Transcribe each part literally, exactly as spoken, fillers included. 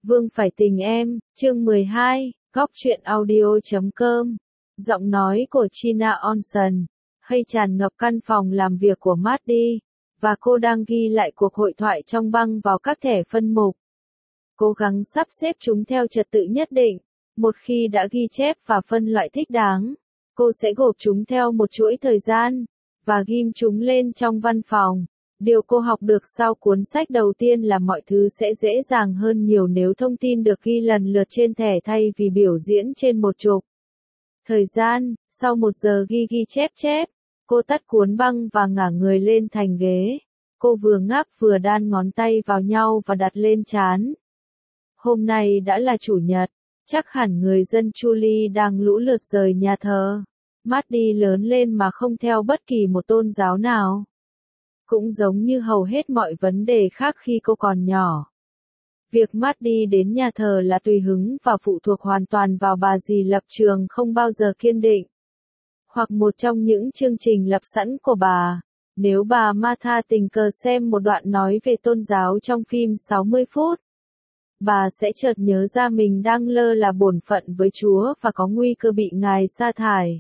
Vương phải tình em, chương mười hai, góc truyện audio chấm com. Giọng nói của China Onson, hay tràn ngập căn phòng làm việc của Maddie, và cô đang ghi lại cuộc hội thoại trong băng vào các thẻ phân mục. Cố gắng sắp xếp chúng theo trật tự nhất định. Một khi đã ghi chép và phân loại thích đáng, cô sẽ gộp chúng theo một chuỗi thời gian, và ghim chúng lên trong văn phòng. Điều cô học được sau cuốn sách đầu tiên là mọi thứ sẽ dễ dàng hơn nhiều nếu thông tin được ghi lần lượt trên thẻ thay vì biểu diễn trên một trục. Thời gian, sau một giờ ghi ghi chép chép, cô tắt cuốn băng và ngả người lên thành ghế. Cô vừa ngáp vừa đan ngón tay vào nhau và đặt lên trán. Hôm nay đã là chủ nhật, chắc hẳn người dân Julie đang lũ lượt rời nhà thờ. Maddie lớn lên mà không theo bất kỳ một tôn giáo nào. Cũng giống như hầu hết mọi vấn đề khác khi cô còn nhỏ. Việc Maddie đến nhà thờ là tùy hứng và phụ thuộc hoàn toàn vào bà dì lập trường không bao giờ kiên định. Hoặc một trong những chương trình lập sẵn của bà. Nếu bà Martha tình cờ xem một đoạn nói về tôn giáo trong phim sáu mươi phút, bà sẽ chợt nhớ ra mình đang lơ là bổn phận với Chúa và có nguy cơ bị Ngài sa thải.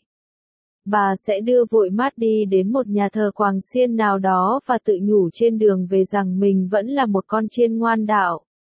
Bà sẽ đưa vội Maddie đến một nhà thờ quàng xiên nào đó và tự nhủ trên đường về rằng mình vẫn là một con chiên ngoan đạo.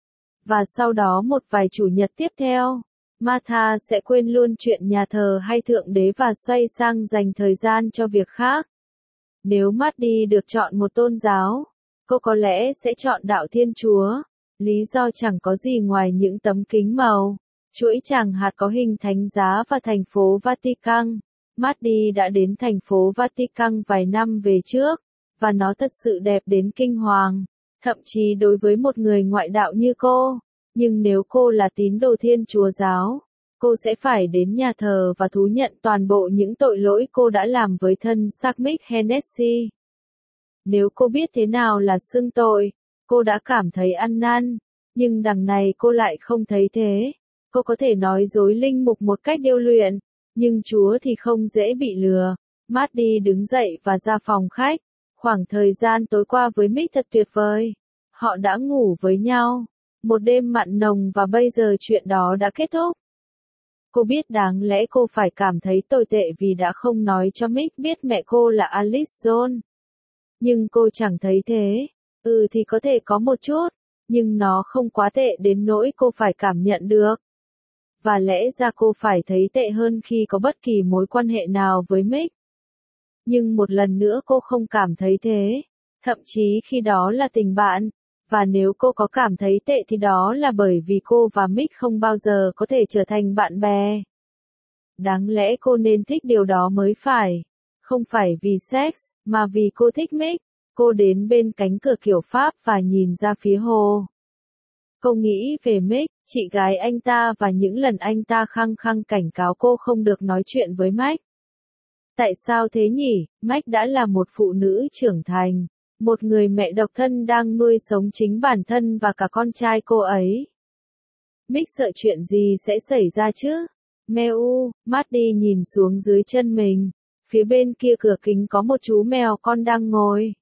Và sau đó một vài chủ nhật tiếp theo, Martha sẽ quên luôn chuyện nhà thờ hay thượng đế và xoay sang dành thời gian cho việc khác. Nếu Maddie được chọn một tôn giáo, cô có lẽ sẽ chọn đạo Thiên Chúa. Lý do chẳng có gì ngoài những tấm kính màu, chuỗi tràng hạt có hình thánh giá và thành phố Vatican. Maddie đã đến thành phố Vatican vài năm về trước, và nó thật sự đẹp đến kinh hoàng, thậm chí đối với một người ngoại đạo như cô. Nhưng nếu cô là tín đồ Thiên Chúa giáo, cô sẽ phải đến nhà thờ và thú nhận toàn bộ những tội lỗi cô đã làm với thân xác Mick Hennessy. Nếu cô biết thế nào là xưng tội, cô đã cảm thấy ăn năn, nhưng đằng này cô lại không thấy thế. Cô có thể nói dối linh mục một cách điêu luyện, nhưng Chúa thì không dễ bị lừa. Maddie đứng dậy và ra phòng khách. Khoảng thời gian tối qua với Mick thật tuyệt vời. Họ đã ngủ với nhau. Một đêm mặn nồng và bây giờ chuyện đó đã kết thúc. Cô biết đáng lẽ cô phải cảm thấy tồi tệ vì đã không nói cho Mick biết mẹ cô là Alice Jones. Nhưng cô chẳng thấy thế. Ừ thì có thể có một chút, nhưng nó không quá tệ đến nỗi cô phải cảm nhận được. Và lẽ ra cô phải thấy tệ hơn khi có bất kỳ mối quan hệ nào với Mick. Nhưng một lần nữa cô không cảm thấy thế. Thậm chí khi đó là tình bạn. Và nếu cô có cảm thấy tệ thì đó là bởi vì cô và Mick không bao giờ có thể trở thành bạn bè. Đáng lẽ cô nên thích điều đó mới phải. Không phải vì sex, mà vì cô thích Mick. Cô đến bên cánh cửa kiểu Pháp và nhìn ra phía hồ. Cô nghĩ về Mick, chị gái anh ta và những lần anh ta khăng khăng cảnh cáo cô không được nói chuyện với Mac. Tại sao thế nhỉ? Mac đã là một phụ nữ trưởng thành, một người mẹ độc thân đang nuôi sống chính bản thân và cả con trai cô ấy. Mick sợ chuyện gì sẽ xảy ra chứ? Meo, Maddie nhìn xuống dưới chân mình. Phía bên kia cửa kính có một chú mèo con đang ngồi.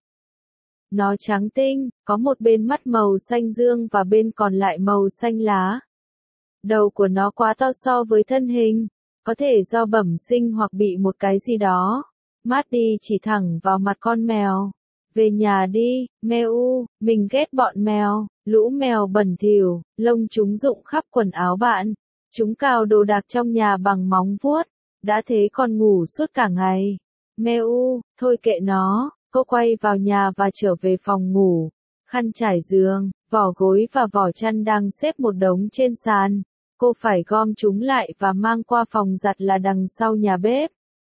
Nó trắng tinh, có một bên mắt màu xanh dương và bên còn lại màu xanh lá. Đầu của nó quá to so với thân hình, có thể do bẩm sinh hoặc bị một cái gì đó. Maddie chỉ thẳng vào mặt con mèo. Về nhà đi, Meo, mình ghét bọn mèo, lũ mèo bẩn thỉu, lông chúng rụng khắp quần áo bạn. Chúng cào đồ đạc trong nhà bằng móng vuốt, đã thế còn ngủ suốt cả ngày. Meo, thôi kệ nó. Cô quay vào nhà và trở về phòng ngủ. Khăn trải giường, vỏ gối và vỏ chăn đang xếp một đống trên sàn. Cô phải gom chúng lại và mang qua phòng giặt là đằng sau nhà bếp.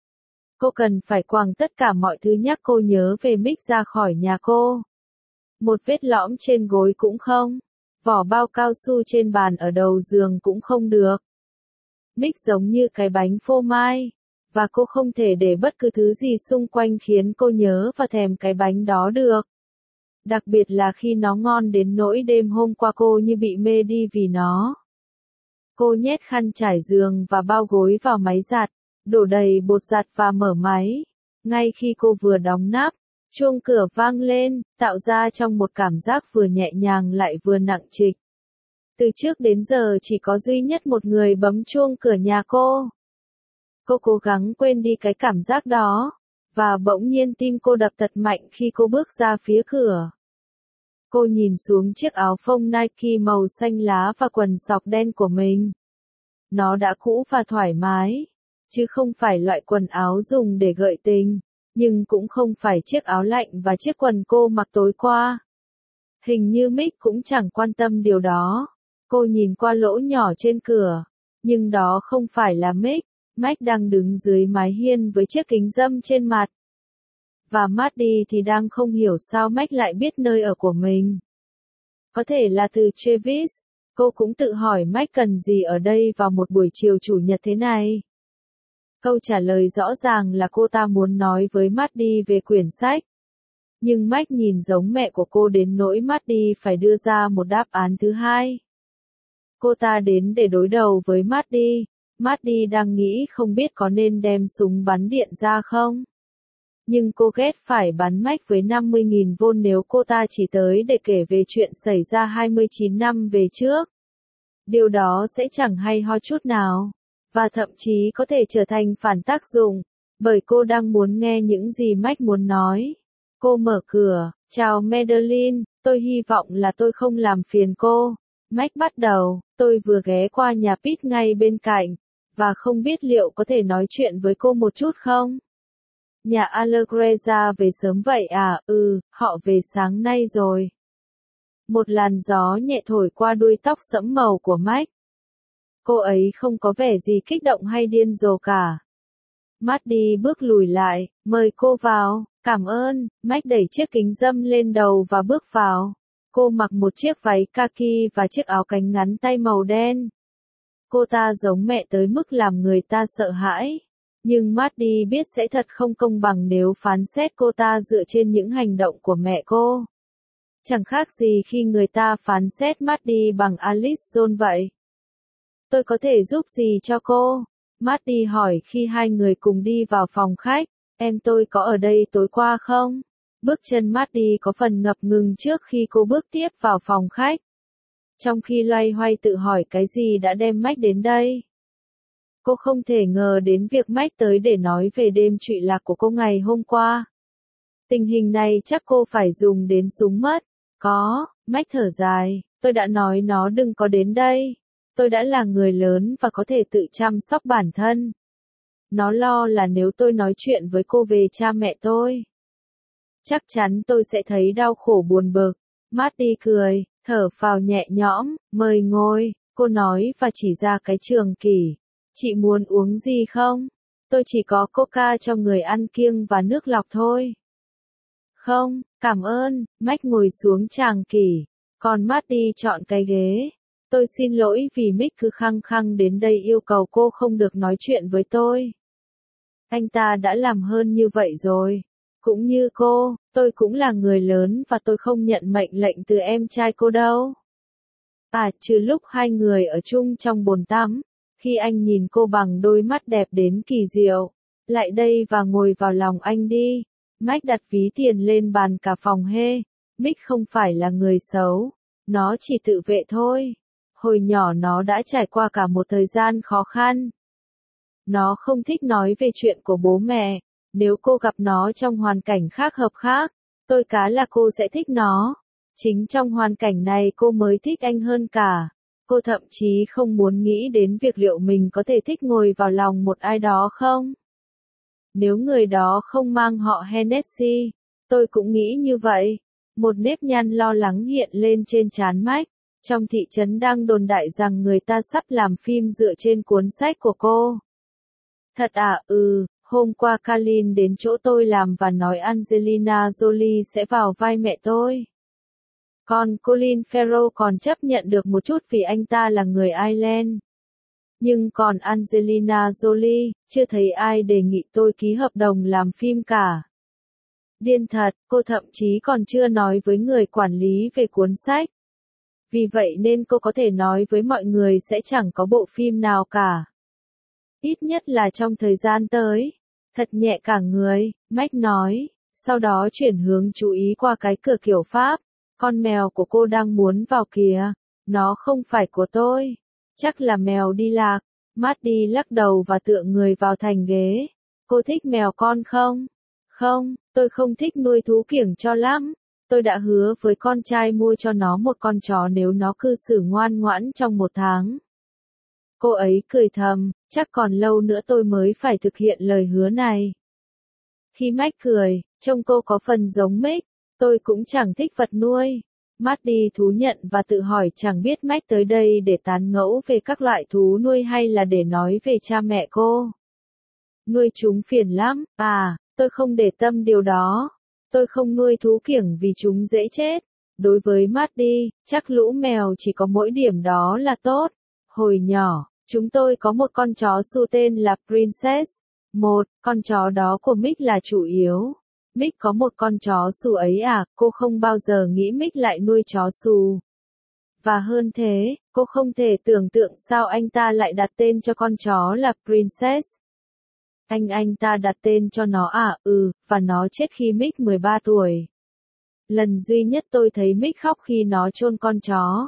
Cô cần phải quàng tất cả mọi thứ nhắc cô nhớ về Mick ra khỏi nhà cô. Một vết lõm trên gối cũng không. Vỏ bao cao su trên bàn ở đầu giường cũng không được. Mick giống như cái bánh phô mai. Và cô không thể để bất cứ thứ gì xung quanh khiến cô nhớ và thèm cái bánh đó được. Đặc biệt là khi nó ngon đến nỗi đêm hôm qua cô như bị mê đi vì nó. Cô nhét khăn trải giường và bao gối vào máy giặt, đổ đầy bột giặt và mở máy. Ngay khi cô vừa đóng nắp, chuông cửa vang lên, tạo ra trong một cảm giác vừa nhẹ nhàng lại vừa nặng trịch. Từ trước đến giờ chỉ có duy nhất một người bấm chuông cửa nhà cô. Cô cố gắng quên đi cái cảm giác đó, và bỗng nhiên tim cô đập thật mạnh khi cô bước ra phía cửa. Cô nhìn xuống chiếc áo phông Nike màu xanh lá và quần sọc đen của mình. Nó đã cũ và thoải mái, chứ không phải loại quần áo dùng để gợi tình, nhưng cũng không phải chiếc áo lạnh và chiếc quần cô mặc tối qua. Hình như Mick cũng chẳng quan tâm điều đó. Cô nhìn qua lỗ nhỏ trên cửa, nhưng đó không phải là Mick. Mick đang đứng dưới mái hiên với chiếc kính râm trên mặt. Và Maddie thì đang không hiểu sao Mick lại biết nơi ở của mình. Có thể là từ Travis. Cô cũng tự hỏi Mick cần gì ở đây vào một buổi chiều chủ nhật thế này. Câu trả lời rõ ràng là cô ta muốn nói với Maddie về quyển sách. Nhưng Mick nhìn giống mẹ của cô đến nỗi Maddie phải đưa ra một đáp án thứ hai. Cô ta đến để đối đầu với Maddie. Maddie đang nghĩ không biết có nên đem súng bắn điện ra không. Nhưng cô ghét phải bắn Mick với năm mươi nghìn vôn nếu cô ta chỉ tới để kể về chuyện xảy ra hai mươi chín năm về trước. Điều đó sẽ chẳng hay ho chút nào, và thậm chí có thể trở thành phản tác dụng, bởi cô đang muốn nghe những gì Mick muốn nói. Cô mở cửa, chào Madeline, tôi hy vọng là tôi không làm phiền cô. Mick bắt đầu, tôi vừa ghé qua nhà Pete ngay bên cạnh, và không biết liệu có thể nói chuyện với cô một chút không? Nhà Allegreza về sớm vậy à? Ừ, họ về sáng nay rồi. Một làn gió nhẹ thổi qua đuôi tóc sẫm màu của Mick. Cô ấy không có vẻ gì kích động hay điên rồ cả. Maddie bước lùi lại, mời cô vào. Cảm ơn. Mick đẩy chiếc kính râm lên đầu và bước vào. Cô mặc một chiếc váy kaki và chiếc áo cánh ngắn tay màu đen. Cô ta giống mẹ tới mức làm người ta sợ hãi. Nhưng Maddie biết sẽ thật không công bằng nếu phán xét cô ta dựa trên những hành động của mẹ cô. Chẳng khác gì khi người ta phán xét Maddie bằng Alice Jones vậy. Tôi có thể giúp gì cho cô? Maddie hỏi khi hai người cùng đi vào phòng khách. Em tôi có ở đây tối qua không? Bước chân Maddie có phần ngập ngừng trước khi cô bước tiếp vào phòng khách. Trong khi loay hoay tự hỏi cái gì đã đem Mick đến đây. Cô không thể ngờ đến việc Mick tới để nói về đêm trụy lạc của cô ngày hôm qua. Tình hình này chắc cô phải dùng đến súng mất. Có, Mick thở dài, tôi đã nói nó đừng có đến đây. Tôi đã là người lớn và có thể tự chăm sóc bản thân. Nó lo là nếu tôi nói chuyện với cô về cha mẹ tôi, chắc chắn tôi sẽ thấy đau khổ buồn bực. Maddie cười, thở phào nhẹ nhõm, mời ngồi, cô nói và chỉ ra cái trường kỷ. Chị muốn uống gì không? Tôi chỉ có coca cho người ăn kiêng và nước lọc thôi. Không, cảm ơn. Mick ngồi xuống tràng kỷ. Còn Maddie chọn cái ghế. Tôi xin lỗi vì Mick cứ khăng khăng đến đây yêu cầu cô không được nói chuyện với tôi. Anh ta đã làm hơn như vậy rồi. Cũng như cô, tôi cũng là người lớn và tôi không nhận mệnh lệnh từ em trai cô đâu. À, trừ lúc hai người ở chung trong bồn tắm. Khi anh nhìn cô bằng đôi mắt đẹp đến kỳ diệu. Lại đây và ngồi vào lòng anh đi. Mick đặt ví tiền lên bàn cả phòng hê. Mick không phải là người xấu. Nó chỉ tự vệ thôi. Hồi nhỏ nó đã trải qua cả một thời gian khó khăn. Nó không thích nói về chuyện của bố mẹ. Nếu cô gặp nó trong hoàn cảnh khác hợp khác, tôi cá là cô sẽ thích nó. Chính trong hoàn cảnh này cô mới thích anh hơn cả. Cô thậm chí không muốn nghĩ đến việc liệu mình có thể thích ngồi vào lòng một ai đó không. Nếu người đó không mang họ Hennessy, tôi cũng nghĩ như vậy. Một nếp nhăn lo lắng hiện lên trên trán Mick. Trong thị trấn đang đồn đại rằng người ta sắp làm phim dựa trên cuốn sách của cô. Thật à? Ừ, hôm qua Colin đến chỗ tôi làm và nói Angelina Jolie sẽ vào vai mẹ tôi. Còn Colin Farrell còn chấp nhận được một chút vì anh ta là người Ireland. Nhưng còn Angelina Jolie, chưa thấy ai đề nghị tôi ký hợp đồng làm phim cả. Điên thật, cô thậm chí còn chưa nói với người quản lý về cuốn sách. Vì vậy nên cô có thể nói với mọi người sẽ chẳng có bộ phim nào cả. Ít nhất là trong thời gian tới. Thật nhẹ cả người, Mick nói, sau đó chuyển hướng chú ý qua cái cửa kiểu Pháp. Con mèo của cô đang muốn vào kìa. Nó không phải của tôi. Chắc là mèo đi lạc. Maddie lắc đầu và tựa người vào thành ghế. Cô thích mèo con không? Không, tôi không thích nuôi thú kiểng cho lắm. Tôi đã hứa với con trai mua cho nó một con chó nếu nó cư xử ngoan ngoãn trong một tháng. Cô ấy cười thầm, chắc còn lâu nữa tôi mới phải thực hiện lời hứa này. Khi Mac cười, trông cô có phần giống Mick, tôi cũng chẳng thích vật nuôi. Maddie thú nhận và tự hỏi chẳng biết Mac tới đây để tán gẫu về các loại thú nuôi hay là để nói về cha mẹ cô. Nuôi chúng phiền lắm, à, tôi không để tâm điều đó. Tôi không nuôi thú kiểng vì chúng dễ chết. Đối với Maddie, chắc lũ mèo chỉ có mỗi điểm đó là tốt. Hồi nhỏ, chúng tôi có một con chó su tên là Princess. Một, con chó đó của Mick là chủ yếu. Mick có một con chó su ấy à, cô không bao giờ nghĩ Mick lại nuôi chó su. Và hơn thế, cô không thể tưởng tượng sao anh ta lại đặt tên cho con chó là Princess. Anh anh ta đặt tên cho nó à, ừ, và nó chết khi Mick mười ba tuổi. Lần duy nhất tôi thấy Mick khóc khi nó chôn con chó.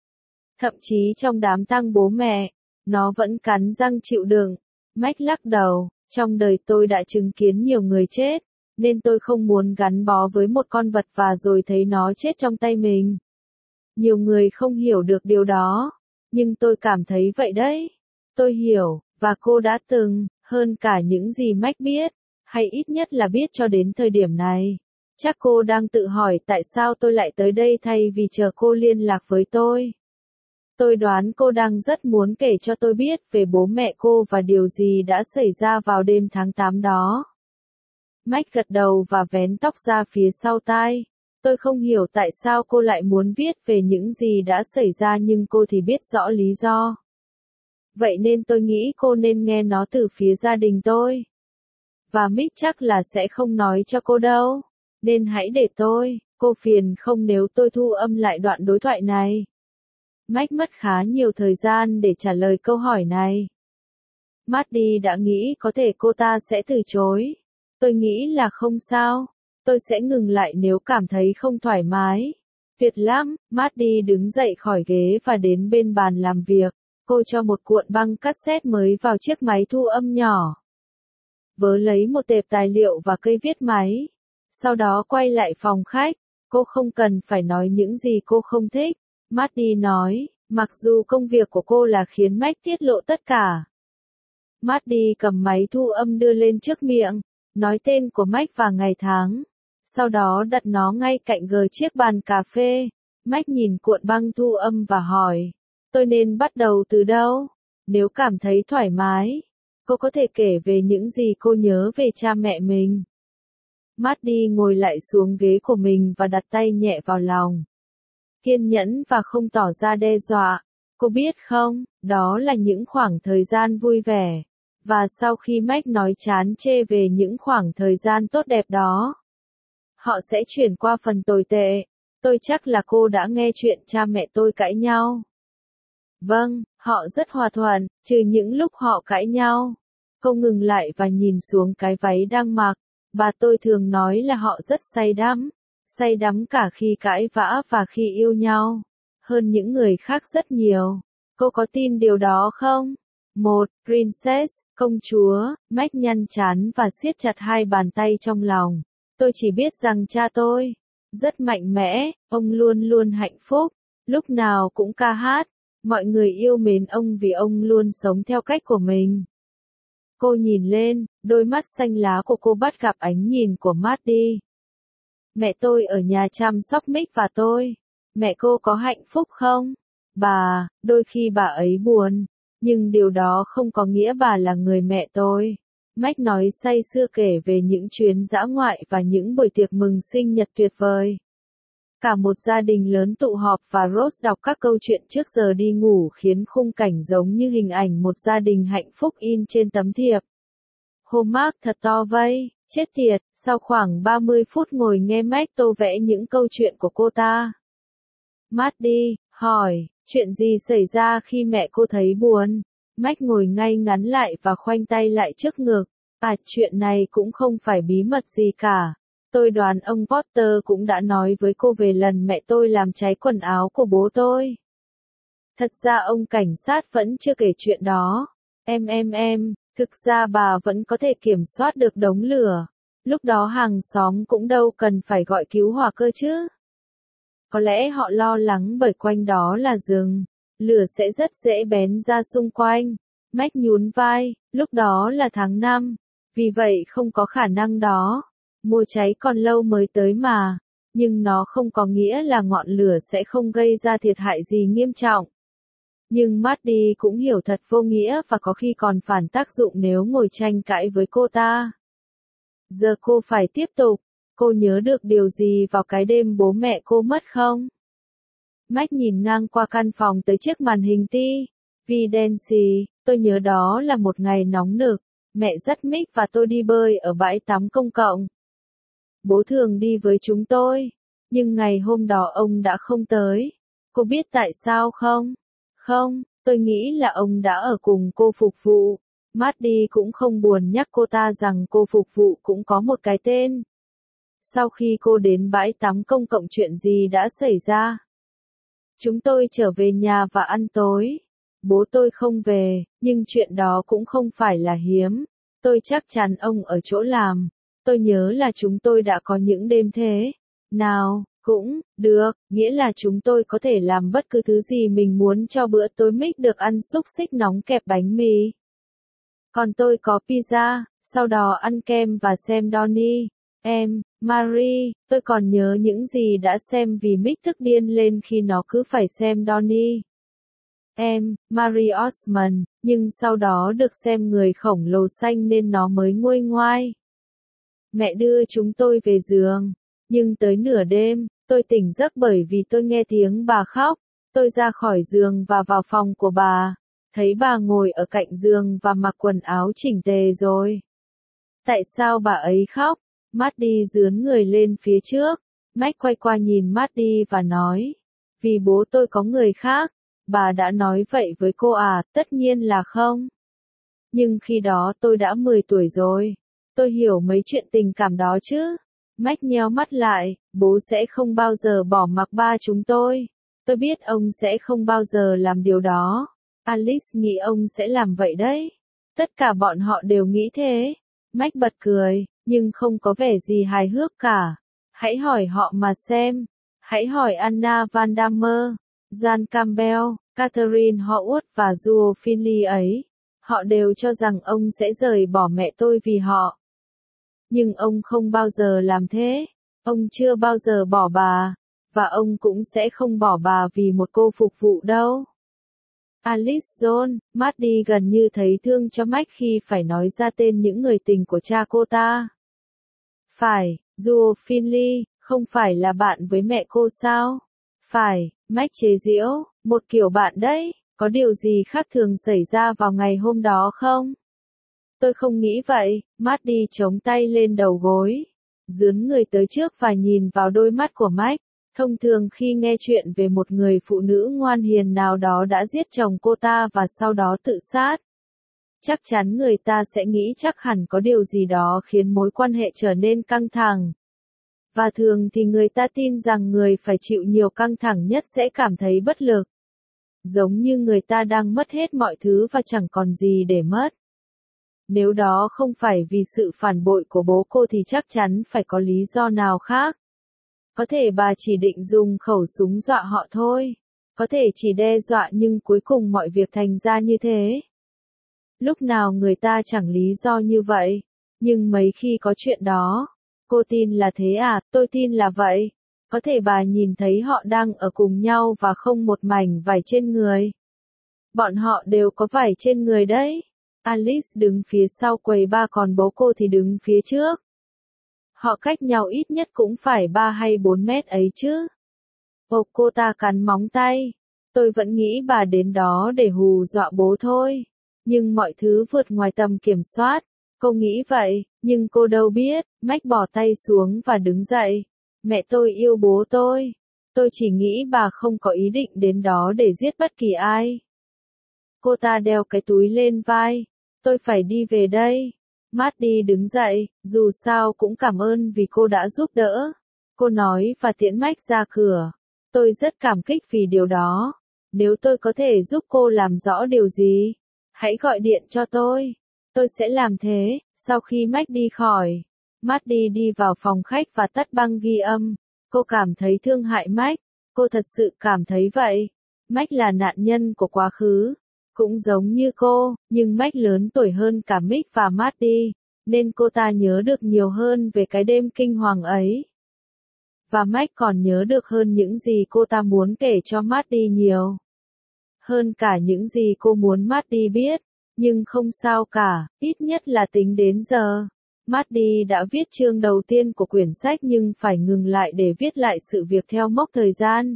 Thậm chí trong đám tang bố mẹ, nó vẫn cắn răng chịu đựng. Mac lắc đầu, trong đời tôi đã chứng kiến nhiều người chết, nên tôi không muốn gắn bó với một con vật và rồi thấy nó chết trong tay mình. Nhiều người không hiểu được điều đó, nhưng tôi cảm thấy vậy đấy. Tôi hiểu, và cô đã từng, hơn cả những gì Mac biết, hay ít nhất là biết cho đến thời điểm này. Chắc cô đang tự hỏi tại sao tôi lại tới đây thay vì chờ cô liên lạc với tôi. Tôi đoán cô đang rất muốn kể cho tôi biết về bố mẹ cô và điều gì đã xảy ra vào đêm tháng tám đó. Mac gật đầu và vén tóc ra phía sau tai. Tôi không hiểu tại sao cô lại muốn viết về những gì đã xảy ra nhưng cô thì biết rõ lý do. Vậy nên tôi nghĩ cô nên nghe nó từ phía gia đình tôi. Và Mick chắc là sẽ không nói cho cô đâu. Nên hãy để tôi, cô phiền không nếu tôi thu âm lại đoạn đối thoại này. Mac mất khá nhiều thời gian để trả lời câu hỏi này. Maddie đã nghĩ có thể cô ta sẽ từ chối. Tôi nghĩ là không sao. Tôi sẽ ngừng lại nếu cảm thấy không thoải mái. Tuyệt lắm, Maddie đứng dậy khỏi ghế và đến bên bàn làm việc. Cô cho một cuộn băng cassette mới vào chiếc máy thu âm nhỏ. Vớ lấy một tệp tài liệu và cây viết máy. Sau đó quay lại phòng khách. Cô không cần phải nói những gì cô không thích. Maddie nói, mặc dù công việc của cô là khiến Mac tiết lộ tất cả. Maddie cầm máy thu âm đưa lên trước miệng, nói tên của Mac và ngày tháng. Sau đó đặt nó ngay cạnh gờ chiếc bàn cà phê. Mac nhìn cuộn băng thu âm và hỏi, tôi nên bắt đầu từ đâu? Nếu cảm thấy thoải mái, cô có thể kể về những gì cô nhớ về cha mẹ mình. Maddie ngồi lại xuống ghế của mình và đặt tay nhẹ vào lòng. Kiên nhẫn và không tỏ ra đe dọa. Cô biết không, đó là những khoảng thời gian vui vẻ. Và sau khi Mac nói chán chê về những khoảng thời gian tốt đẹp đó, họ sẽ chuyển qua phần tồi tệ. Tôi chắc là cô đã nghe chuyện cha mẹ tôi cãi nhau. Vâng, họ rất hòa thuận, trừ những lúc họ cãi nhau. Cô ngừng lại và nhìn xuống cái váy đang mặc. Bà tôi thường nói là họ rất say đắm. Say đắm cả khi cãi vã và khi yêu nhau. Hơn những người khác rất nhiều. Cô có tin điều đó không? Một, Princess, công chúa, Mac nhăn trán và siết chặt hai bàn tay trong lòng. Tôi chỉ biết rằng cha tôi rất mạnh mẽ, ông luôn luôn hạnh phúc, lúc nào cũng ca hát. Mọi người yêu mến ông vì ông luôn sống theo cách của mình. Cô nhìn lên, đôi mắt xanh lá của cô bắt gặp ánh nhìn của Maddie. Mẹ tôi ở nhà chăm sóc Mick và tôi. Mẹ cô có hạnh phúc không? Bà, đôi khi bà ấy buồn, nhưng điều đó không có nghĩa bà là người mẹ tôi. Mac nói say sưa kể về những chuyến dã ngoại và những buổi tiệc mừng sinh nhật tuyệt vời. Cả một gia đình lớn tụ họp và Rose đọc các câu chuyện trước giờ đi ngủ khiến khung cảnh giống như hình ảnh một gia đình hạnh phúc in trên tấm thiệp. Hallmark thật to vây, chết tiệt, sau khoảng ba mươi phút ngồi nghe Mac tô vẽ những câu chuyện của cô ta. Maddie hỏi, chuyện gì xảy ra khi mẹ cô thấy buồn? Mac ngồi ngay ngắn lại và khoanh tay lại trước ngực. À, chuyện này cũng không phải bí mật gì cả. Tôi đoán ông Potter cũng đã nói với cô về lần mẹ tôi làm cháy quần áo của bố tôi. Thật ra ông cảnh sát vẫn chưa kể chuyện đó. Em em em, thực ra bà vẫn có thể kiểm soát được đống lửa. Lúc đó hàng xóm cũng đâu cần phải gọi cứu hỏa cơ chứ. Có lẽ họ lo lắng bởi quanh đó là rừng, lửa sẽ rất dễ bén ra xung quanh. Mac nhún vai, lúc đó là tháng năm, vì vậy không có khả năng đó. Mùa cháy còn lâu mới tới mà, nhưng nó không có nghĩa là ngọn lửa sẽ không gây ra thiệt hại gì nghiêm trọng. Nhưng Maddie cũng hiểu thật vô nghĩa và có khi còn phản tác dụng nếu ngồi tranh cãi với cô ta. Giờ cô phải tiếp tục. Cô nhớ được điều gì vào cái đêm bố mẹ cô mất không? Mac nhìn ngang qua căn phòng tới chiếc màn hình ti vi đen xì. Tôi nhớ đó là một ngày nóng nực. Mẹ dắt Mick và tôi đi bơi ở bãi tắm công cộng. Bố thường đi với chúng tôi, nhưng ngày hôm đó ông đã không tới. Cô biết tại sao không? Không, tôi nghĩ là ông đã ở cùng cô phục vụ. Maddie cũng không buồn nhắc cô ta rằng cô phục vụ cũng có một cái tên. Sau khi cô đến bãi tắm công cộng chuyện gì đã xảy ra? Chúng tôi trở về nhà và ăn tối. Bố tôi không về, nhưng chuyện đó cũng không phải là hiếm. Tôi chắc chắn ông ở chỗ làm. Tôi nhớ là chúng tôi đã có những đêm thế. Nào, cũng, được, nghĩa là chúng tôi có thể làm bất cứ thứ gì mình muốn cho bữa tối Mick được ăn xúc xích nóng kẹp bánh mì. Còn tôi có pizza, sau đó ăn kem và xem Donnie. Em, Marie, tôi còn nhớ những gì đã xem vì Mick tức điên lên khi nó cứ phải xem Donnie. Em, Marie Osmond, nhưng sau đó được xem người khổng lồ xanh nên nó mới nguôi ngoai. Mẹ đưa chúng tôi về giường, nhưng tới nửa đêm, tôi tỉnh giấc bởi vì tôi nghe tiếng bà khóc. Tôi ra khỏi giường và vào phòng của bà, thấy bà ngồi ở cạnh giường và mặc quần áo chỉnh tề rồi. Tại sao bà ấy khóc? Maddie dướn người lên phía trước. Mac quay qua nhìn Maddie và nói, vì bố tôi có người khác. Bà đã nói vậy với cô à? Tất nhiên là không. Nhưng khi đó tôi đã mười tuổi rồi. Tôi hiểu mấy chuyện tình cảm đó chứ. Mac nheo mắt lại, bố sẽ không bao giờ bỏ mặc ba chúng tôi. Tôi biết ông sẽ không bao giờ làm điều đó. Alice nghĩ ông sẽ làm vậy đấy. Tất cả bọn họ đều nghĩ thế. Mac bật cười, nhưng không có vẻ gì hài hước cả. Hãy hỏi họ mà xem. Hãy hỏi Anna Van Damer, John Campbell, Catherine Howard và Joe Finley ấy. Họ đều cho rằng ông sẽ rời bỏ mẹ tôi vì họ. Nhưng ông không bao giờ làm thế. Ông chưa bao giờ bỏ bà. Và ông cũng sẽ không bỏ bà vì một cô phục vụ đâu. Alice John, Maddie gần như thấy thương cho Mac khi phải nói ra tên những người tình của cha cô ta. Phải, Joe Finley, không phải là bạn với mẹ cô sao? Phải, Mac chế giễu, một kiểu bạn đấy, có điều gì khác thường xảy ra vào ngày hôm đó không? Tôi không nghĩ vậy. Maddie chống tay lên đầu gối, dướn người tới trước và nhìn vào đôi mắt của Mac. Thông thường khi nghe chuyện về một người phụ nữ ngoan hiền nào đó đã giết chồng cô ta và sau đó tự sát, chắc chắn người ta sẽ nghĩ chắc hẳn có điều gì đó khiến mối quan hệ trở nên căng thẳng. Và thường thì người ta tin rằng người phải chịu nhiều căng thẳng nhất sẽ cảm thấy bất lực. Giống như người ta đang mất hết mọi thứ và chẳng còn gì để mất. Nếu đó không phải vì sự phản bội của bố cô thì chắc chắn phải có lý do nào khác. Có thể bà chỉ định dùng khẩu súng dọa họ thôi. Có thể chỉ đe dọa nhưng cuối cùng mọi việc thành ra như thế. Lúc nào người ta chẳng lý do như vậy. Nhưng mấy khi có chuyện đó. Cô tin là thế à? Tôi tin là vậy. Có thể bà nhìn thấy họ đang ở cùng nhau và không một mảnh vải trên người. Bọn họ đều có vải trên người đấy. Alice đứng phía sau quầy ba còn bố cô thì đứng phía trước. Họ cách nhau ít nhất cũng phải ba hay bốn mét ấy chứ. Ồ, cô ta cắn móng tay. Tôi vẫn nghĩ bà đến đó để hù dọa bố thôi. Nhưng mọi thứ vượt ngoài tầm kiểm soát. Cô nghĩ vậy, nhưng cô đâu biết. Mac bỏ tay xuống và đứng dậy. Mẹ tôi yêu bố tôi. Tôi chỉ nghĩ bà không có ý định đến đó để giết bất kỳ ai. Cô ta đeo cái túi lên vai. Tôi phải đi về đây. Maddie đứng dậy, dù sao cũng cảm ơn vì cô đã giúp đỡ. Cô nói và tiễn Mac ra cửa. Tôi rất cảm kích vì điều đó. Nếu tôi có thể giúp cô làm rõ điều gì, hãy gọi điện cho tôi. Tôi sẽ làm thế. Sau khi Mac đi khỏi, Maddie đi vào phòng khách và tắt băng ghi âm. Cô cảm thấy thương hại Mac. Cô thật sự cảm thấy vậy. Mac là nạn nhân của quá khứ. Cũng giống như cô, nhưng Mac lớn tuổi hơn cả Mick và Maddie, nên cô ta nhớ được nhiều hơn về cái đêm kinh hoàng ấy. Và Mac còn nhớ được hơn những gì cô ta muốn kể cho Maddie nhiều. Hơn cả những gì cô muốn Maddie biết. Nhưng không sao cả, ít nhất là tính đến giờ. Maddie đã viết chương đầu tiên của quyển sách nhưng phải ngừng lại để viết lại sự việc theo mốc thời gian.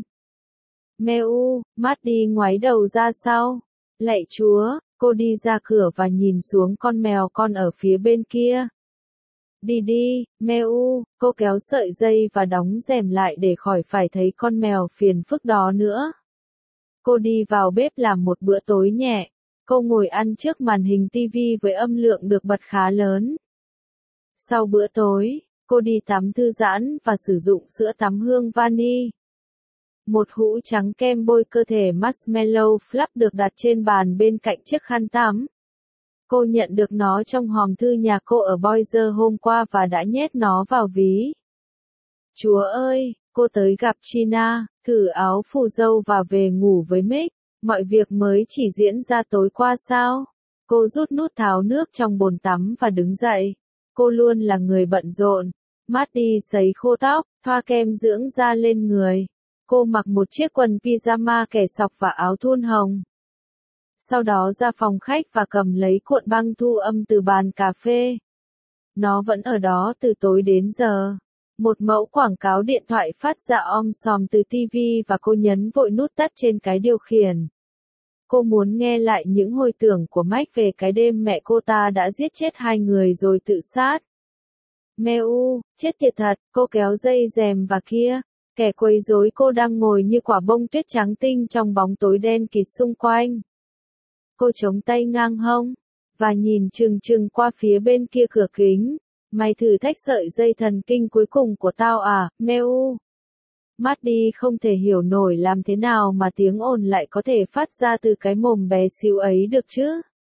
Meo, Maddie ngoái đầu ra sau. Lạy Chúa, cô đi ra cửa và nhìn xuống con mèo con ở phía bên kia. Đi đi, Meo, cô kéo sợi dây và đóng rèm lại để khỏi phải thấy con mèo phiền phức đó nữa. Cô đi vào bếp làm một bữa tối nhẹ. Cô ngồi ăn trước màn hình ti vi với âm lượng được bật khá lớn. Sau bữa tối, cô đi tắm thư giãn và sử dụng sữa tắm hương vani. Một hũ trắng kem bôi cơ thể Marshmallow Fluff được đặt trên bàn bên cạnh chiếc khăn tắm. Cô nhận được nó trong hòm thư nhà cô ở Boise hôm qua và đã nhét nó vào ví. Chúa ơi, cô tới gặp Gina, thử áo phù dâu và về ngủ với Mick. Mọi việc mới chỉ diễn ra tối qua sao? Cô rút nút tháo nước trong bồn tắm và đứng dậy. Cô luôn là người bận rộn. Maddie sấy khô tóc, thoa kem dưỡng da lên người. Cô mặc một chiếc quần pyjama kẻ sọc và áo thun hồng. Sau đó ra phòng khách và cầm lấy cuộn băng thu âm từ bàn cà phê. Nó vẫn ở đó từ tối đến giờ. Một mẫu quảng cáo điện thoại phát ra om sòm từ ti vi và cô nhấn vội nút tắt trên cái điều khiển. Cô muốn nghe lại những hồi tưởng của Mac về cái đêm mẹ cô ta đã giết chết hai người rồi tự sát. Meo, chết tiệt thật, cô kéo dây rèm và kia. Kẻ quấy rối cô đang ngồi như quả bông tuyết trắng tinh trong bóng tối đen kịt xung quanh. Cô chống tay ngang hông, và nhìn chừng chừng qua phía bên kia cửa kính. Mày thử thách sợi dây thần kinh cuối cùng của tao à, Meo? Maddie không thể hiểu nổi làm thế nào mà tiếng ồn lại có thể phát ra từ cái mồm bé xíu ấy được chứ.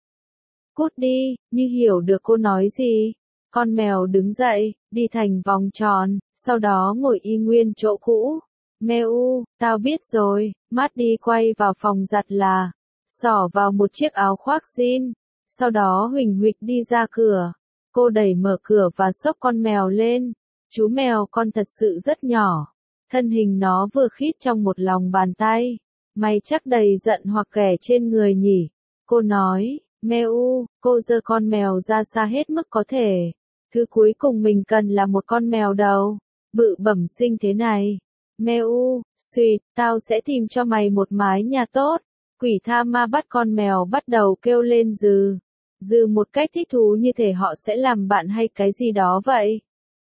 Cút đi, như hiểu được cô nói gì. Con mèo đứng dậy, đi thành vòng tròn, sau đó ngồi y nguyên chỗ cũ. Meo, tao biết rồi. Maddie quay vào phòng giặt là, xỏ vào một chiếc áo khoác jean. Sau đó huỳnh huỵch đi ra cửa. Cô đẩy mở cửa và xốc con mèo lên. Chú mèo con thật sự rất nhỏ. Thân hình nó vừa khít trong một lòng bàn tay. Mày chắc đầy giận hoặc ghẻ trên người nhỉ? Cô nói, Meo, cô giơ con mèo ra xa hết mức có thể. Thứ cuối cùng mình cần là một con mèo đầu, bự bẩm sinh thế này. Meo, sweet, tao sẽ tìm cho mày một mái nhà tốt. Quỷ tha ma bắt con mèo bắt đầu kêu lên dừ. Dừ một cách thích thú như thể họ sẽ làm bạn hay cái gì đó vậy.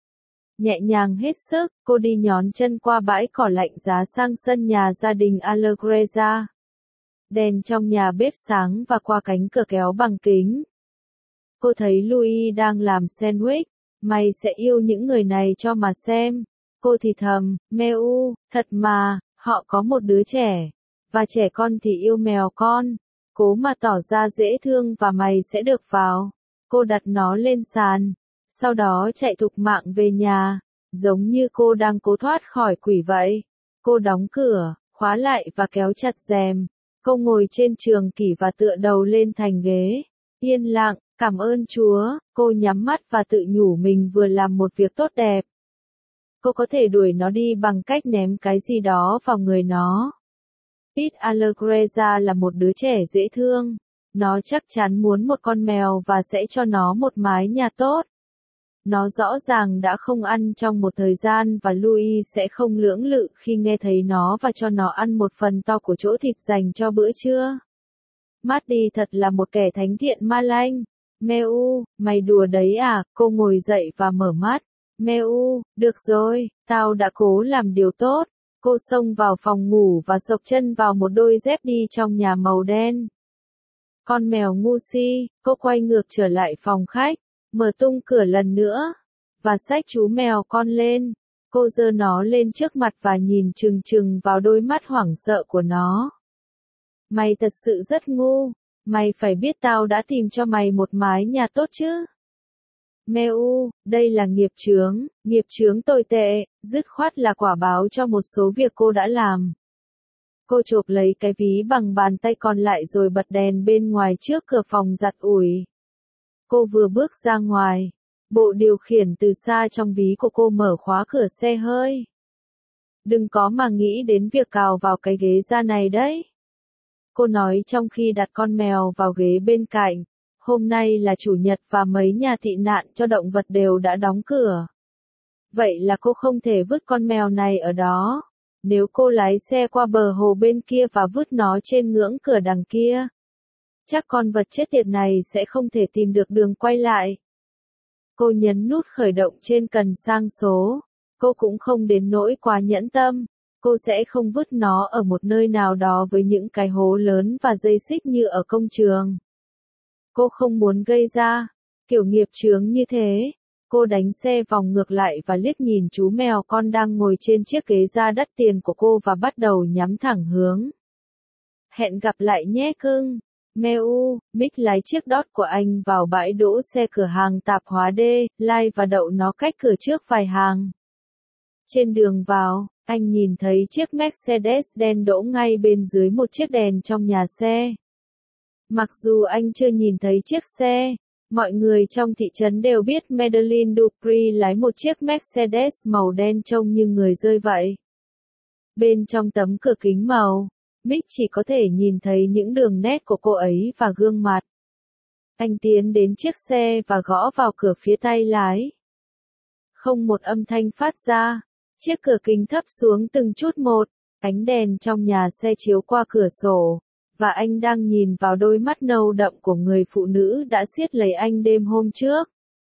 Nhẹ nhàng hết sức, cô đi nhón chân qua bãi cỏ lạnh giá sang sân nhà gia đình Allegrezza. Đèn trong nhà bếp sáng và qua cánh cửa kéo bằng kính. Cô thấy Louis đang làm sandwich. Mày sẽ yêu những người này cho mà xem. Cô thì thầm, Meo, thật mà, họ có một đứa trẻ. Và trẻ con thì yêu mèo con. Cố mà tỏ ra dễ thương và mày sẽ được vào. Cô đặt nó lên sàn. Sau đó chạy thục mạng về nhà. Giống như cô đang cố thoát khỏi quỷ vậy. Cô đóng cửa, khóa lại và kéo chặt rèm. Cô ngồi trên trường kỷ và tựa đầu lên thành ghế. Yên lặng, cảm ơn Chúa. Cô nhắm mắt và tự nhủ mình vừa làm một việc tốt đẹp. Cô có thể đuổi nó đi bằng cách ném cái gì đó vào người nó. Pete Allegrezza là một đứa trẻ dễ thương. Nó chắc chắn muốn một con mèo và sẽ cho nó một mái nhà tốt. Nó rõ ràng đã không ăn trong một thời gian và Louis sẽ không lưỡng lự khi nghe thấy nó và cho nó ăn một phần to của chỗ thịt dành cho bữa trưa. Maddie thật là một kẻ thánh thiện ma lanh. Meo, mày đùa đấy à? Cô ngồi dậy và mở mắt. Meo, được rồi, tao đã cố làm điều tốt. Cô xông vào phòng ngủ và xộc chân vào một đôi dép đi trong nhà màu đen. Con mèo ngu si, cô quay ngược trở lại phòng khách, mở tung cửa lần nữa, và xách chú mèo con lên. Cô giơ nó lên trước mặt và nhìn chừng chừng vào đôi mắt hoảng sợ của nó. Mày thật sự rất ngu. Mày phải biết tao đã tìm cho mày một mái nhà tốt chứ. Meu, đây là nghiệp chướng, nghiệp chướng tồi tệ, dứt khoát là quả báo cho một số việc cô đã làm. Cô chộp lấy cái ví bằng bàn tay còn lại rồi bật đèn bên ngoài trước cửa phòng giặt ủi. Cô vừa bước ra ngoài, bộ điều khiển từ xa trong ví của cô mở khóa cửa xe hơi. Đừng có mà nghĩ đến việc cào vào cái ghế da này đấy. Cô nói trong khi đặt con mèo vào ghế bên cạnh. Hôm nay là chủ nhật và mấy nhà tị nạn cho động vật đều đã đóng cửa. Vậy là cô không thể vứt con mèo này ở đó. Nếu cô lái xe qua bờ hồ bên kia và vứt nó trên ngưỡng cửa đằng kia, chắc con vật chết tiệt này sẽ không thể tìm được đường quay lại. Cô nhấn nút khởi động trên cần sang số. Cô cũng không đến nỗi quá nhẫn tâm. Cô sẽ không vứt nó ở một nơi nào đó với những cái hố lớn và dây xích như ở công trường. Cô không muốn gây ra kiểu nghiệp chướng như thế. Cô đánh xe vòng ngược lại và liếc nhìn chú mèo con đang ngồi trên chiếc ghế da đắt tiền của cô và bắt đầu nhắm thẳng hướng. Hẹn gặp lại nhé cưng. Meu, Mick lái chiếc Dodge của anh vào bãi đỗ xe cửa hàng tạp hóa D, Lai và đậu nó cách cửa trước vài hàng. Trên đường vào, anh nhìn thấy chiếc Mercedes đen đỗ ngay bên dưới một chiếc đèn trong nhà xe. Mặc dù anh chưa nhìn thấy chiếc xe, mọi người trong thị trấn đều biết Madeline Dupree lái một chiếc Mercedes màu đen trông như người rơi vậy. Bên trong tấm cửa kính màu, Mick chỉ có thể nhìn thấy những đường nét của cô ấy và gương mặt. Anh tiến đến chiếc xe và gõ vào cửa phía tay lái. Không một âm thanh phát ra, chiếc cửa kính thấp xuống từng chút một, ánh đèn trong nhà xe chiếu qua cửa sổ. Và anh đang nhìn vào đôi mắt nâu đậm của người phụ nữ đã siết lấy anh đêm hôm trước.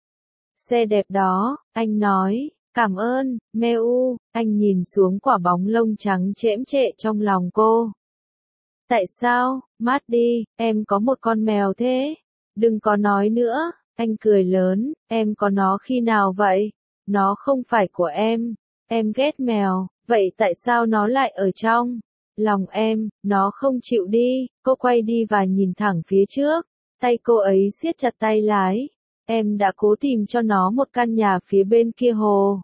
Xe đẹp đó, anh nói, cảm ơn, Meu, anh nhìn xuống quả bóng lông trắng chễm chệ trong lòng cô. Tại sao, Maddie, em có một con mèo thế? Đừng có nói nữa, anh cười lớn, em có nó khi nào vậy? Nó không phải của em, em ghét mèo, vậy tại sao nó lại ở trong lòng em? Nó không chịu đi. Cô quay đi và nhìn thẳng phía trước. Tay cô ấy siết chặt tay lái. Em đã cố tìm cho nó một căn nhà phía bên kia hồ.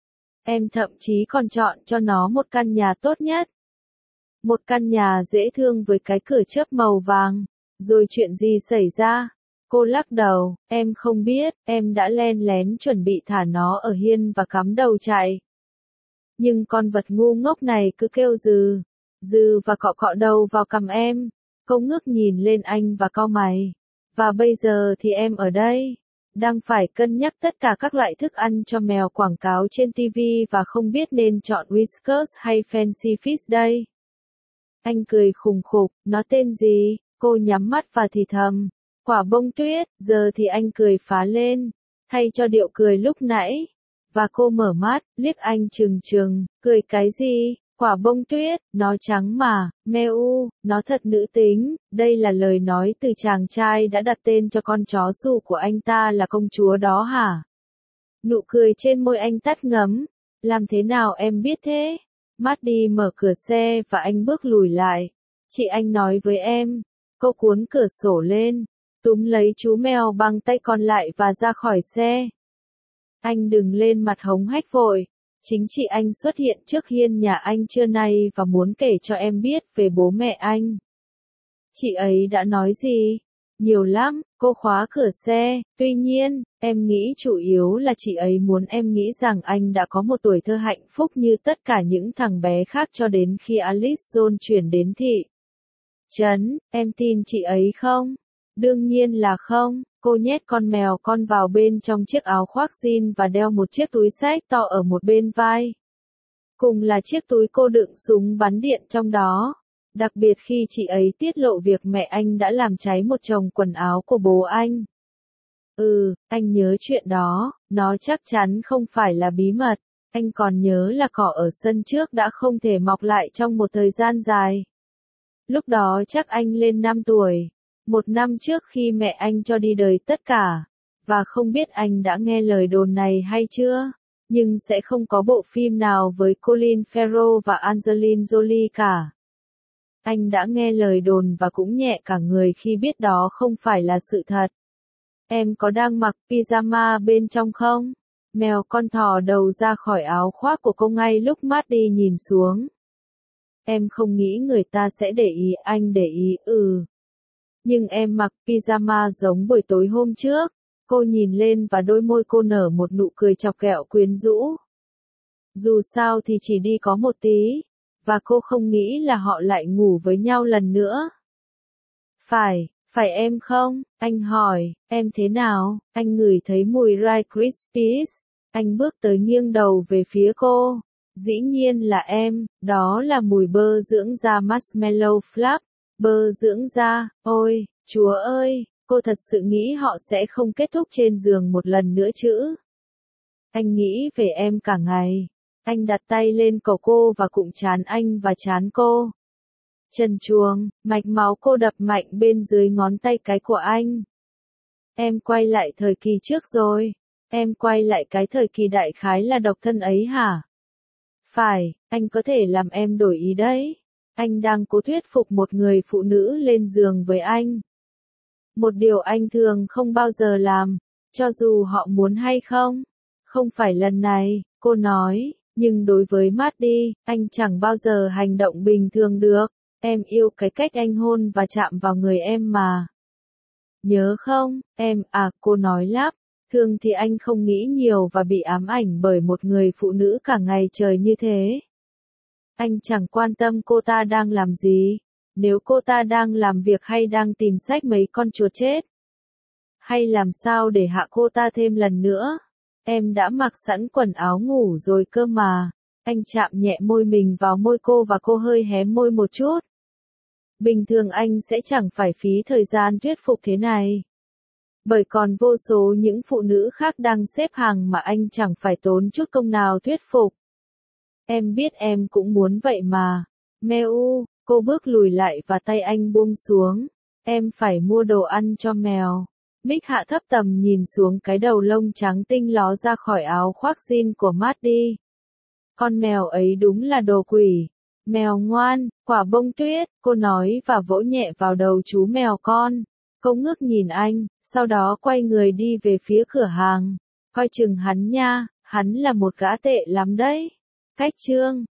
Em thậm chí còn chọn cho nó một căn nhà tốt nhất. Một căn nhà dễ thương với cái cửa chớp màu vàng. Rồi chuyện gì xảy ra? Cô lắc đầu, em không biết, em đã len lén chuẩn bị thả nó ở hiên và cắm đầu chạy. Nhưng con vật ngu ngốc này cứ kêu dừ, dừ và cọ cọ đầu vào cằm em. Cô ngước nhìn lên anh và cau mày. Và bây giờ thì em ở đây, đang phải cân nhắc tất cả các loại thức ăn cho mèo quảng cáo trên ti vi và không biết nên chọn Whiskas hay Fancy Feast đây. Anh cười khùng khục, nó tên gì? Cô nhắm mắt và thì thầm. Quả bông tuyết, giờ thì anh cười phá lên, thay cho điệu cười lúc nãy. Và cô mở mắt, liếc anh trừng trừng, cười cái gì? Quả bông tuyết, nó trắng mà, Meu, nó thật nữ tính. Đây là lời nói từ chàng trai đã đặt tên cho con chó Su của anh ta là công chúa đó hả? Nụ cười trên môi anh tắt ngấm. Làm thế nào em biết thế? Maddie mở cửa xe và anh bước lùi lại. Chị anh nói với em. Cô cuốn cửa sổ lên, túm lấy chú mèo bằng tay còn lại và ra khỏi xe. Anh đừng lên mặt hống hách vội. Chính chị anh xuất hiện trước hiên nhà anh trưa nay và muốn kể cho em biết về bố mẹ anh. Chị ấy đã nói gì? Nhiều lắm, cô khóa cửa xe. Tuy nhiên, em nghĩ chủ yếu là chị ấy muốn em nghĩ rằng anh đã có một tuổi thơ hạnh phúc như tất cả những thằng bé khác cho đến khi Alice Jones chuyển đến thị trấn. Em tin chị ấy không? Đương nhiên là không. Cô nhét con mèo con vào bên trong chiếc áo khoác jean và đeo một chiếc túi xách to ở một bên vai. Cùng là chiếc túi cô đựng súng bắn điện trong đó. Đặc biệt khi chị ấy tiết lộ việc mẹ anh đã làm cháy một chồng quần áo của bố anh. Ừ, anh nhớ chuyện đó, nó chắc chắn không phải là bí mật. Anh còn nhớ là cỏ ở sân trước đã không thể mọc lại trong một thời gian dài. Lúc đó chắc anh lên năm tuổi. Một năm trước khi mẹ anh cho đi đời tất cả. Và không biết anh đã nghe lời đồn này hay chưa? Nhưng sẽ không có bộ phim nào với Colin Farrell và Angelina Jolie cả. Anh đã nghe lời đồn và cũng nhẹ cả người khi biết đó không phải là sự thật. Em có đang mặc pyjama bên trong không? Mèo con thò đầu ra khỏi áo khoác của cô ngay lúc Maddie nhìn xuống. Em không nghĩ người ta sẽ để ý, anh để ý, ừ. Nhưng em mặc pyjama giống buổi tối hôm trước. Cô nhìn lên và đôi môi cô nở một nụ cười chọc ghẹo quyến rũ. Dù sao thì chỉ đi có một tí, và cô không nghĩ là họ lại ngủ với nhau lần nữa. Phải, phải em không? Anh hỏi, em thế nào? Anh ngửi thấy mùi Rice Krispies. Anh bước tới nghiêng đầu về phía cô. Dĩ nhiên là em, đó là mùi bơ dưỡng da marshmallow flap. Bơ dưỡng da, ôi, chúa ơi, cô thật sự nghĩ họ sẽ không kết thúc trên giường một lần nữa chứ? Anh nghĩ về em cả ngày. Anh đặt tay lên cổ cô và cụm trán anh và trán cô. Trần truồng, mạch máu cô đập mạnh bên dưới ngón tay cái của anh. Em quay lại thời kỳ trước rồi. Em quay lại cái thời kỳ đại khái là độc thân ấy hả? Phải, anh có thể làm em đổi ý đấy. Anh đang cố thuyết phục một người phụ nữ lên giường với anh. Một điều anh thường không bao giờ làm, cho dù họ muốn hay không. Không phải lần này, cô nói, nhưng đối với Maddie, anh chẳng bao giờ hành động bình thường được. Em yêu cái cách anh hôn và chạm vào người em mà. Nhớ không, em, à, cô nói lắp. Thường thì anh không nghĩ nhiều và bị ám ảnh bởi một người phụ nữ cả ngày trời như thế. Anh chẳng quan tâm cô ta đang làm gì. Nếu cô ta đang làm việc hay đang tìm sách mấy con chuột chết. Hay làm sao để hạ cô ta thêm lần nữa. Em đã mặc sẵn quần áo ngủ rồi cơ mà. Anh chạm nhẹ môi mình vào môi cô và cô hơi hé môi một chút. Bình thường anh sẽ chẳng phải phí thời gian thuyết phục thế này. Bởi còn vô số những phụ nữ khác đang xếp hàng mà anh chẳng phải tốn chút công nào thuyết phục. Em biết em cũng muốn vậy mà. Mèo, cô bước lùi lại và tay anh buông xuống. Em phải mua đồ ăn cho mèo. Mick hạ thấp tầm nhìn xuống cái đầu lông trắng tinh ló ra khỏi áo khoác jean của Maddie. Con mèo ấy đúng là đồ quỷ. Mèo ngoan, quả bông tuyết, cô nói và vỗ nhẹ vào đầu chú mèo con. Cô ngước nhìn anh, sau đó quay người đi về phía cửa hàng. Coi chừng hắn nha, hắn là một gã tệ lắm đấy. Cách chương